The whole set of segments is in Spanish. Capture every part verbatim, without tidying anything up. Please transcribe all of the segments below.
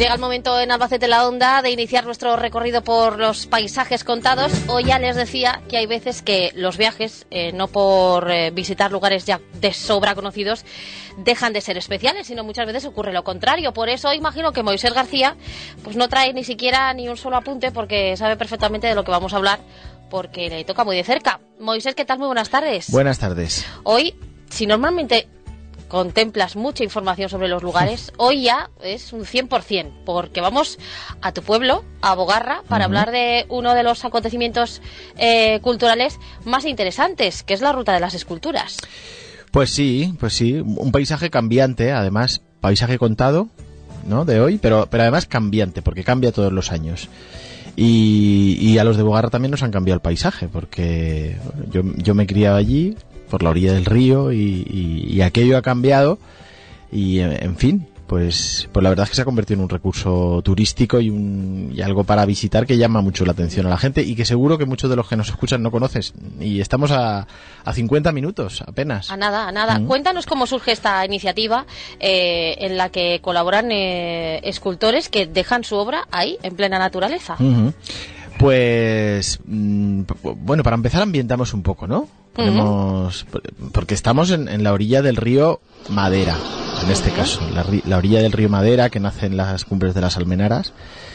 Llega el momento en Albacete la Onda de iniciar nuestro recorrido por los paisajes contados. Hoy ya les decía que hay veces que los viajes, eh, no por eh, visitar lugares ya de sobra conocidos, dejan de ser especiales, sino muchas veces ocurre lo contrario. Por eso imagino que Moisés García pues no trae ni siquiera ni un solo apunte, porque sabe perfectamente de lo que vamos a hablar, porque le toca muy de cerca. Moisés, ¿qué tal? Muy buenas tardes. Buenas tardes. Hoy, si normalmente contemplas mucha información sobre los lugares, hoy ya es un cien por ciento, porque vamos a tu pueblo, a Bogarra, para uh-huh. hablar de uno de los acontecimientos eh, culturales más interesantes, que es la Ruta de las Esculturas. Pues sí, pues sí, un paisaje cambiante, además, paisaje contado, ¿no?, de hoy, pero, pero además cambiante, porque cambia todos los años. Y, y a los de Bogarra también nos han cambiado el paisaje, porque bueno, yo, yo me he criado allí, por la orilla del río, y, y, y aquello ha cambiado, y en fin, pues, pues la verdad es que se ha convertido en un recurso turístico y, un, y algo para visitar que llama mucho la atención a la gente, y que seguro que muchos de los que nos escuchan no conoces, y estamos a, a cincuenta minutos apenas. A nada, a nada. Mm. Cuéntanos cómo surge esta iniciativa eh, en la que colaboran eh, escultores que dejan su obra ahí, en plena naturaleza. Uh-huh. Pues, mmm, bueno, para empezar ambientamos un poco, ¿no? Ponemos, uh-huh. Porque estamos en, en la orilla del río Madera, en este uh-huh. caso, la, la orilla del río Madera, que nace en las cumbres de las Almenaras,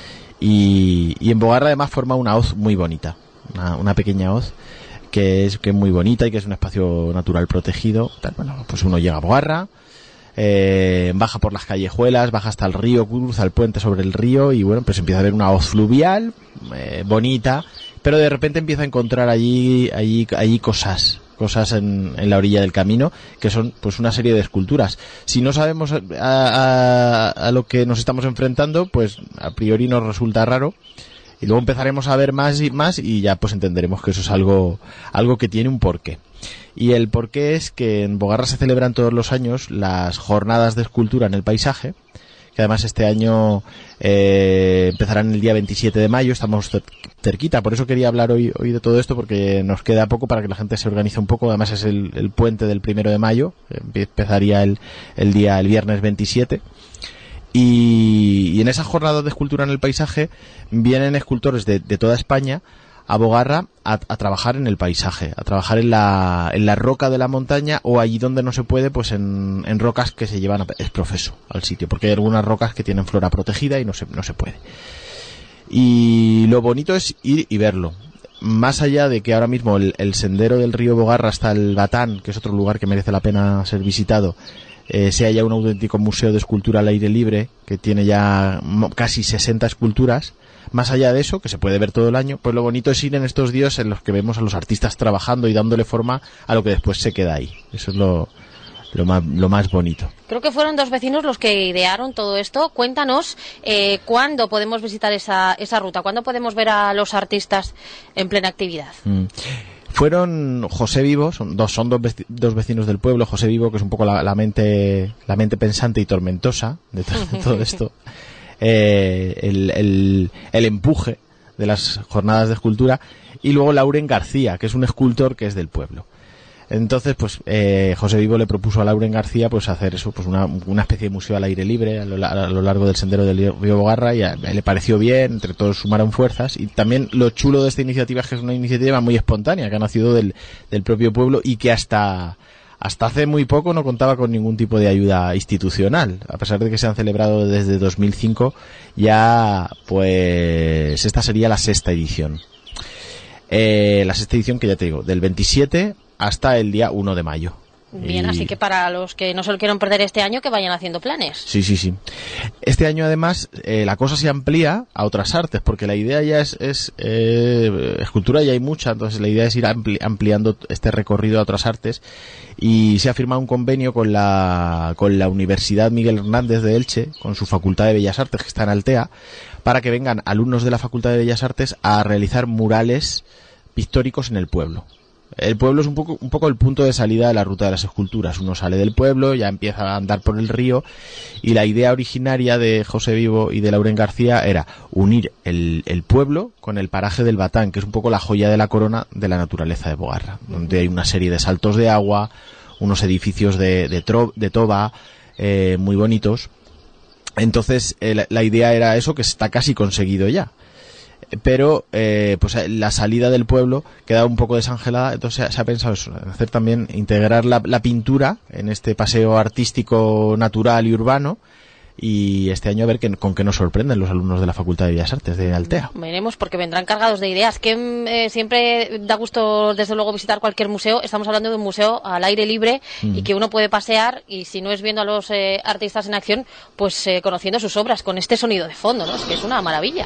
y, y en Bogarra además forma una hoz muy bonita, una, una pequeña hoz que es, que es muy bonita y que es un espacio natural protegido. Bueno, pues uno llega a Bogarra, eh, baja por las callejuelas, baja hasta el río, cruza el puente sobre el río, y bueno, pues empieza a ver una hoz fluvial eh, bonita, pero de repente empieza a encontrar allí allí, allí cosas cosas en, en la orilla del camino, que son pues una serie de esculturas. Si no sabemos a, a, a lo que nos estamos enfrentando, pues a priori nos resulta raro, y luego empezaremos a ver más y más, y ya pues entenderemos que eso es algo algo que tiene un porqué. Y el porqué es que en Bogarra se celebran todos los años las jornadas de escultura en el paisaje, que además este año eh, empezarán el día veintisiete de mayo, estamos cerquita, por eso quería hablar hoy, hoy de todo esto, porque nos queda poco para que la gente se organice un poco. Además es el, el puente del primero de mayo, empezaría el, el día, el viernes veintisiete. Y, y en esas jornadas de escultura en el paisaje vienen escultores de, de toda España a Bogarra a, a trabajar en el paisaje, a trabajar en la, en la roca de la montaña, o allí donde no se puede, pues en, en rocas que se llevan a, es profeso al sitio, porque hay algunas rocas que tienen flora protegida y no se, no se puede. Y lo bonito es ir y verlo. Más allá de que ahora mismo el, el sendero del río Bogarra hasta el Batán, que es otro lugar que merece la pena ser visitado, eh, sea ya un auténtico museo de escultura al aire libre, que tiene ya casi sesenta esculturas. Más allá de eso, que se puede ver todo el año, pues lo bonito es ir en estos días en los que vemos a los artistas trabajando y dándole forma a lo que después se queda ahí. Eso es lo, lo, más, lo más bonito. Creo que fueron dos vecinos los que idearon todo esto. Cuéntanos eh, cuándo podemos visitar esa, esa ruta, cuándo podemos ver a los artistas en plena actividad. Mm. Fueron José Vivo, son dos son dos, veci- dos vecinos del pueblo. José Vivo, que es un poco la, la mente la mente pensante y tormentosa de, to- de todo esto. Eh, el, el, el empuje de las jornadas de escultura, y luego Lauren García, que es un escultor que es del pueblo. Entonces, pues eh, José Vivo le propuso a Lauren García pues hacer eso, pues una, una especie de museo al aire libre a lo, a lo largo del sendero del río Bogarra, y a, a, le pareció bien, entre todos sumaron fuerzas. Y también lo chulo de esta iniciativa es que es una iniciativa muy espontánea, que ha nacido del, del propio pueblo, y que hasta Hasta hace muy poco no contaba con ningún tipo de ayuda institucional, a pesar de que se han celebrado desde dos mil cinco. Ya, pues, esta sería la sexta edición. Eh, la sexta edición, que ya te digo, del veintisiete hasta el día uno de mayo. Bien, y... así que para los que no se lo quieran perder este año, que vayan haciendo planes. Sí, sí, sí. Este año, además, eh, la cosa se amplía a otras artes, porque la idea ya es, es eh, escultura ya hay mucha, entonces la idea es ir ampli- ampliando este recorrido a otras artes, y se ha firmado un convenio con la, con la Universidad Miguel Hernández de Elche, con su Facultad de Bellas Artes, que está en Altea, para que vengan alumnos de la Facultad de Bellas Artes a realizar murales pictóricos en el pueblo. El pueblo es un poco, un poco el punto de salida de la ruta de las esculturas. Uno sale del pueblo, ya empieza a andar por el río, y la idea originaria de José Vivo y de Lauren García era unir el, el pueblo con el paraje del Batán, que es un poco la joya de la corona de la naturaleza de Bogarra, donde hay una serie de saltos de agua, unos edificios de, de, tro, de toba eh, muy bonitos. Entonces, eh, la, la idea era eso, que está casi conseguido ya. Pero eh, pues la salida del pueblo queda un poco desangelada, entonces se ha pensado eso, hacer también, integrar la, la pintura en este paseo artístico natural y urbano, y este año a ver que, con qué nos sorprenden los alumnos de la Facultad de Bellas Artes de Altea. Veremos, porque vendrán cargados de ideas, que eh, siempre da gusto desde luego visitar cualquier museo. Estamos hablando de un museo al aire libre mm. y que uno puede pasear, y si no es viendo a los eh, artistas en acción, pues eh, conociendo sus obras con este sonido de fondo, ¿no? Es que es una maravilla.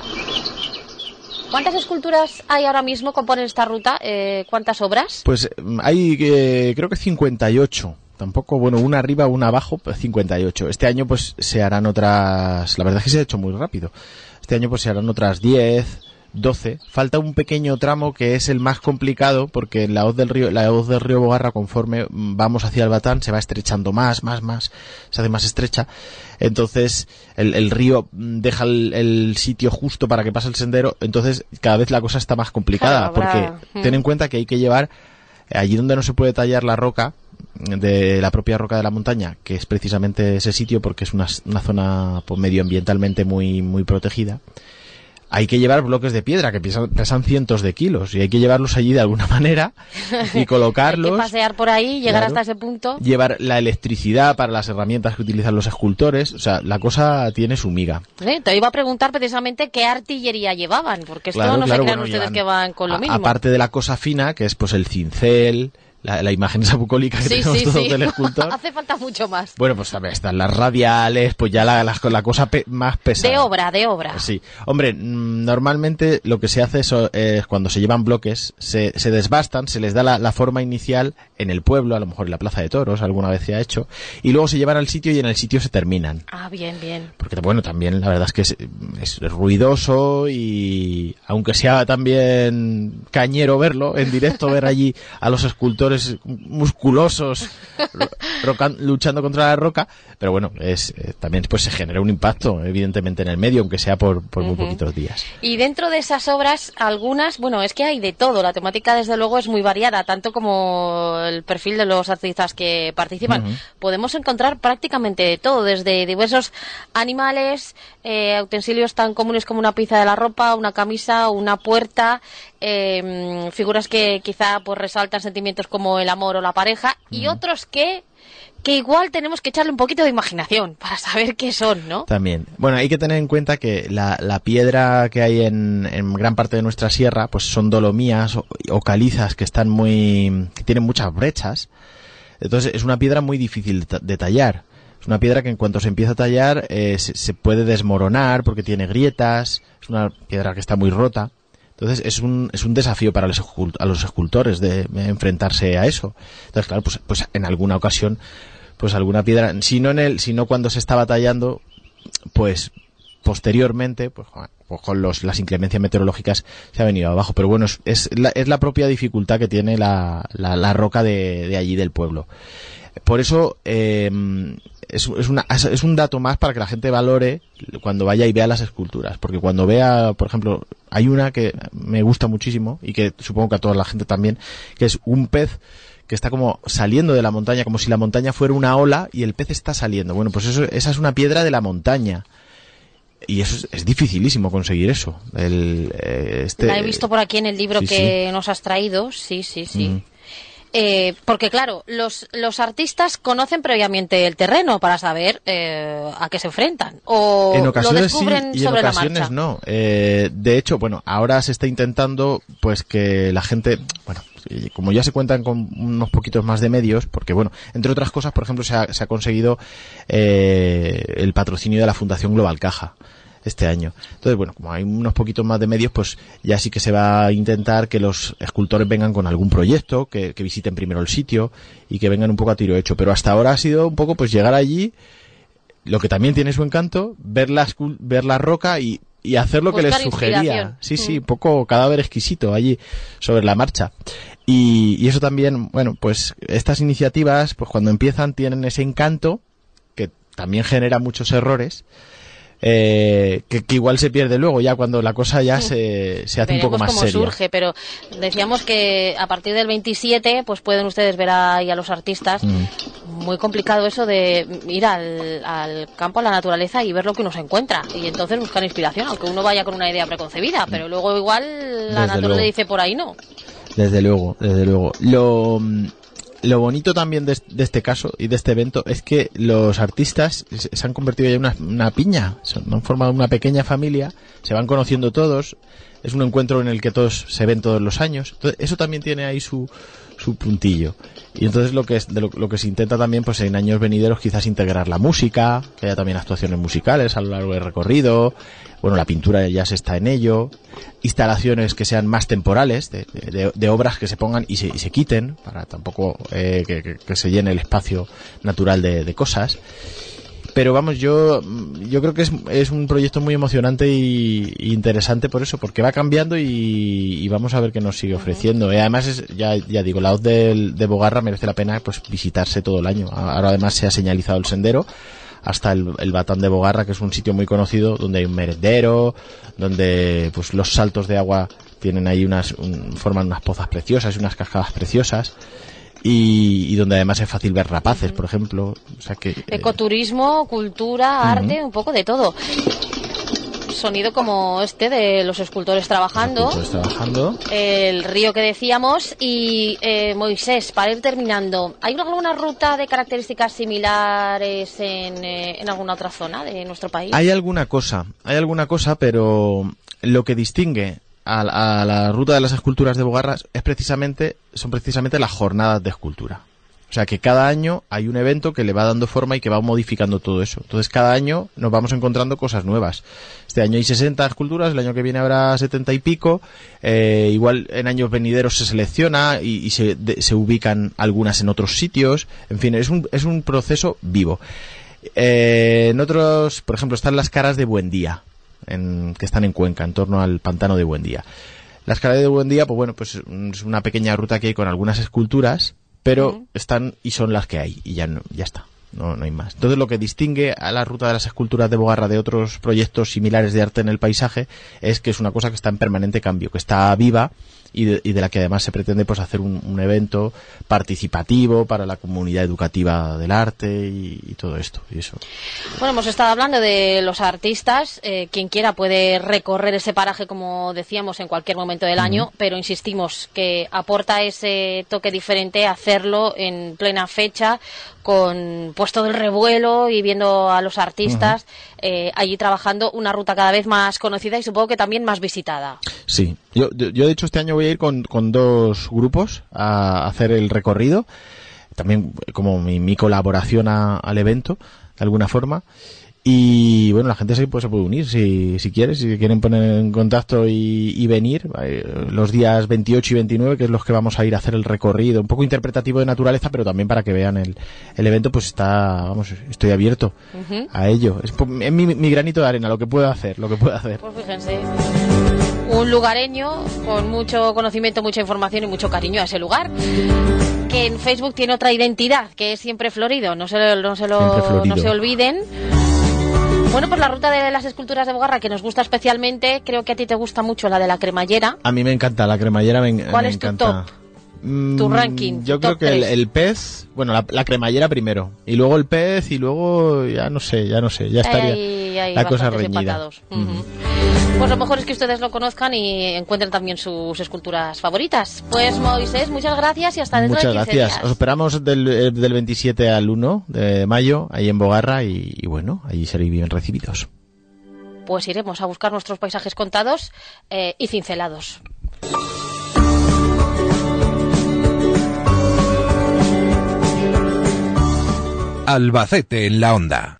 ¿Cuántas esculturas hay ahora mismo componen esta ruta? Eh, ¿Cuántas obras? Pues hay, eh, creo que cincuenta y ocho. Tampoco, bueno, una arriba, una abajo, cincuenta y ocho. Este año pues se harán otras... La verdad es que se ha hecho muy rápido. Este año pues se harán otras diez, doce. Falta un pequeño tramo que es el más complicado, porque en la hoz del río, la hoz del río Bogarra, conforme vamos hacia el Batán, se va estrechando más, más, más, se hace más estrecha. Entonces el, el río deja el, el sitio justo para que pase el sendero, entonces cada vez la cosa está más complicada, claro, porque mm. ten en cuenta que hay que llevar, allí donde no se puede tallar la roca, de la propia roca de la montaña, que es precisamente ese sitio, porque es una, una zona pues, medioambientalmente muy, muy protegida, hay que llevar bloques de piedra que pesan, pesan cientos de kilos, y hay que llevarlos allí de alguna manera y colocarlos. Hay que pasear por ahí, llegar claro, hasta ese punto. Llevar la electricidad para las herramientas que utilizan los escultores, o sea, la cosa tiene su miga. ¿Eh? Te iba a preguntar precisamente qué artillería llevaban, porque esto claro, no claro, se crean bueno, ustedes llevan, que van con lo a, mínimo. Aparte de la cosa fina, que es pues el cincel, La, la imagen esa bucólica que sí, tenemos sí, todos sí. del escultor. Hace falta mucho más. Bueno, pues a ver, están las radiales, pues ya la, la, la cosa pe más pesada. De obra, de obra. Pues sí. Hombre, normalmente lo que se hace es, es cuando se llevan bloques, se, se desbastan, se les da la, la forma inicial en el pueblo, a lo mejor en la Plaza de Toros, alguna vez se ha hecho, y luego se llevan al sitio y en el sitio se terminan. Ah, bien, bien. Porque, bueno, también la verdad es que es, es ruidoso, y aunque sea también cañero verlo en directo, ver allí a los escultores musculosos luchando contra la roca, pero bueno, es eh, también pues se genera un impacto evidentemente en el medio, aunque sea por, por muy uh-huh. poquitos días. Y dentro de esas obras, algunas, bueno, es que hay de todo, la temática desde luego es muy variada, tanto como el perfil de los artistas que participan. Uh-huh. Podemos encontrar prácticamente de todo, desde diversos animales, eh, utensilios tan comunes como una pinza de la ropa, una camisa, una puerta, eh, figuras que quizá pues resaltan sentimientos como el amor o la pareja, uh-huh. y otros que que igual tenemos que echarle un poquito de imaginación para saber qué son, ¿no? También. Bueno, hay que tener en cuenta que la, la piedra que hay en, en gran parte de nuestra sierra, pues son dolomías o, o calizas que están muy, que tienen muchas brechas. Entonces es una piedra muy difícil de tallar. Es una piedra que en cuanto se empieza a tallar eh, se, se puede desmoronar porque tiene grietas. Es una piedra que está muy rota. Entonces es un, es un desafío para los, a los escultores de, de enfrentarse a eso. Entonces, claro, pues, pues en alguna ocasión, pues alguna piedra, si no en el, si no cuando se estaba tallando, pues posteriormente, pues, pues con los, las inclemencias meteorológicas se ha venido abajo. Pero bueno, es, es, la, es la propia dificultad que tiene la, la, la roca de, de allí del pueblo. Por eso eh, es, es, una, es un dato más para que la gente valore cuando vaya y vea las esculturas, porque cuando vea, por ejemplo, hay una que me gusta muchísimo y que supongo que a toda la gente también, que es un pez que está como saliendo de la montaña, como si la montaña fuera una ola y el pez está saliendo. Bueno, pues eso, esa es una piedra de la montaña. Y eso es, es dificilísimo conseguir eso. El, eh, este, la he visto por aquí en el libro sí, que sí. nos has traído. Sí, sí, sí. Mm. Eh, porque claro, los, los artistas conocen previamente el terreno para saber eh, a qué se enfrentan, o en ocasiones lo descubren sí, y sobre en ocasiones la marcha. No. Eh, de hecho, bueno, ahora se está intentando pues que la gente, bueno, como ya se cuentan con unos poquitos más de medios, porque bueno, entre otras cosas, por ejemplo, se ha, se ha conseguido eh, el patrocinio de la Fundación Global Caja este año. Entonces, bueno, como hay unos poquitos más de medios, pues ya sí que se va a intentar que los escultores vengan con algún proyecto, que, que visiten primero el sitio y que vengan un poco a tiro hecho. Pero hasta ahora ha sido un poco pues llegar allí, lo que también tiene su encanto, ver la, ver la roca y, y hacer lo Buscar que les sugería. Sí, mm. sí, un poco cadáver exquisito allí sobre la marcha. Y, y eso también, bueno, pues estas iniciativas, pues cuando empiezan tienen ese encanto que también genera muchos errores. Eh, que, que igual se pierde luego ya cuando la cosa ya se, se hace Veremos un poco más cómo seria. Surge, pero decíamos que a partir del veintisiete pues pueden ustedes ver ahí a los artistas. Mm. muy complicado eso de ir al, al campo, a la naturaleza y ver lo que uno se encuentra y entonces buscar inspiración, aunque uno vaya con una idea preconcebida, pero luego igual la Desde naturaleza luego. le dice por ahí no. Desde luego, desde luego. Lo, lo bonito también de, de este caso y de este evento es que los artistas se, se han convertido ya en una, una piña, se han formado una pequeña familia, se van conociendo todos, es un encuentro en el que todos se ven todos los años, entonces eso también tiene ahí su, su puntillo. Y entonces lo que es de lo, lo que se intenta también, pues en años venideros, quizás integrar la música, que haya también actuaciones musicales a lo largo del recorrido. Bueno, la pintura ya se está en ello, instalaciones que sean más temporales, de, de, de obras que se pongan y se, y se quiten, para tampoco eh, que, que, que se llene el espacio natural de, de cosas. Pero vamos, yo yo creo que es, es un proyecto muy emocionante y, y interesante por eso, porque va cambiando y, y vamos a ver qué nos sigue ofreciendo. Y además, es, ya ya digo, la hoz de, de Bogarra merece la pena pues visitarse todo el año. Ahora además se ha señalizado el sendero hasta el, el Batán de Bogarra, que es un sitio muy conocido, donde hay un merendero, donde pues los saltos de agua tienen ahí unas, un, forman unas pozas preciosas y unas cascadas preciosas. Y, y donde además es fácil ver rapaces, por ejemplo. O sea que, Ecoturismo, cultura, uh-huh. arte, un poco de todo. Sonido como este de los escultores trabajando. Los escultores trabajando. El río que decíamos. Y eh, Moisés, para ir terminando, ¿hay alguna ruta de características similares en, eh, en alguna otra zona de nuestro país? Hay alguna cosa, hay alguna cosa, pero lo que distingue A, a la ruta de las esculturas de Bogarra es precisamente son precisamente las jornadas de escultura. O sea que cada año hay un evento que le va dando forma y que va modificando todo eso. Entonces cada año nos vamos encontrando cosas nuevas. Este año hay sesenta esculturas, el año que viene habrá setenta y pico. Eh, igual en años venideros se selecciona y, y se, de, se ubican algunas en otros sitios. En fin, es un, es un proceso vivo. Eh, en otros, por ejemplo, están las caras de Buendía. En, que están en Cuenca, en torno al pantano de Buendía. Las caras de Buendía, pues bueno, pues es una pequeña ruta que hay con algunas esculturas, pero uh-huh. están y son las que hay, y ya no, ya está, no, no hay más. Entonces lo que distingue a la ruta de las esculturas de Bogarra de otros proyectos similares de arte en el paisaje es que es una cosa que está en permanente cambio, que está viva y de, y de la que además se pretende pues hacer un, un evento participativo para la comunidad educativa del arte y, y todo esto y eso. Bueno, hemos estado hablando de los artistas, eh, quien quiera puede recorrer ese paraje como decíamos en cualquier momento del uh-huh. año, pero insistimos que aporta ese toque diferente hacerlo en plena fecha con puesto del revuelo y viendo a los artistas uh-huh. eh, allí trabajando, una ruta cada vez más conocida y supongo que también más visitada. Sí, yo, yo de hecho este año voy a ir con, con dos grupos a hacer el recorrido, también como mi, mi colaboración a, al evento, de alguna forma. Y bueno, la gente se, pues, se puede unir si, si quiere, si quieren poner en contacto y, y venir eh, los días veintiocho y veintinueve, que es los que vamos a ir a hacer el recorrido, un poco interpretativo de naturaleza, pero también para que vean el, el evento, pues está, vamos, estoy abierto uh-huh. a ello. Es, es mi, mi granito de arena, lo que puedo hacer, lo que puedo hacer. Pues fíjense, un lugareño con mucho conocimiento, mucha información y mucho cariño a ese lugar, que en Facebook tiene otra identidad, que es Siempre Florido, no se, no se, lo, no se olviden. Bueno, pues la ruta de las esculturas de Bogarra, que nos gusta especialmente, creo que a ti te gusta mucho la de la cremallera. A mí me encanta, la cremallera me, ¿Cuál me es encanta. tu top? Tu ranking. Yo creo que el, el pez, bueno, la, la cremallera primero, y luego el pez, y luego ya no sé, ya no sé, ya estaría hay, hay la cosa reñida. Uh-huh. Pues lo mejor es que ustedes lo conozcan y encuentren también sus esculturas favoritas. Pues Moisés, muchas gracias y hasta dentro muchas de quince gracias. días. Os esperamos del, del veintisiete al uno de mayo, ahí en Bogarra, y, y bueno, allí seréis bien recibidos. Pues iremos a buscar nuestros paisajes contados eh, y cincelados. Albacete en la onda.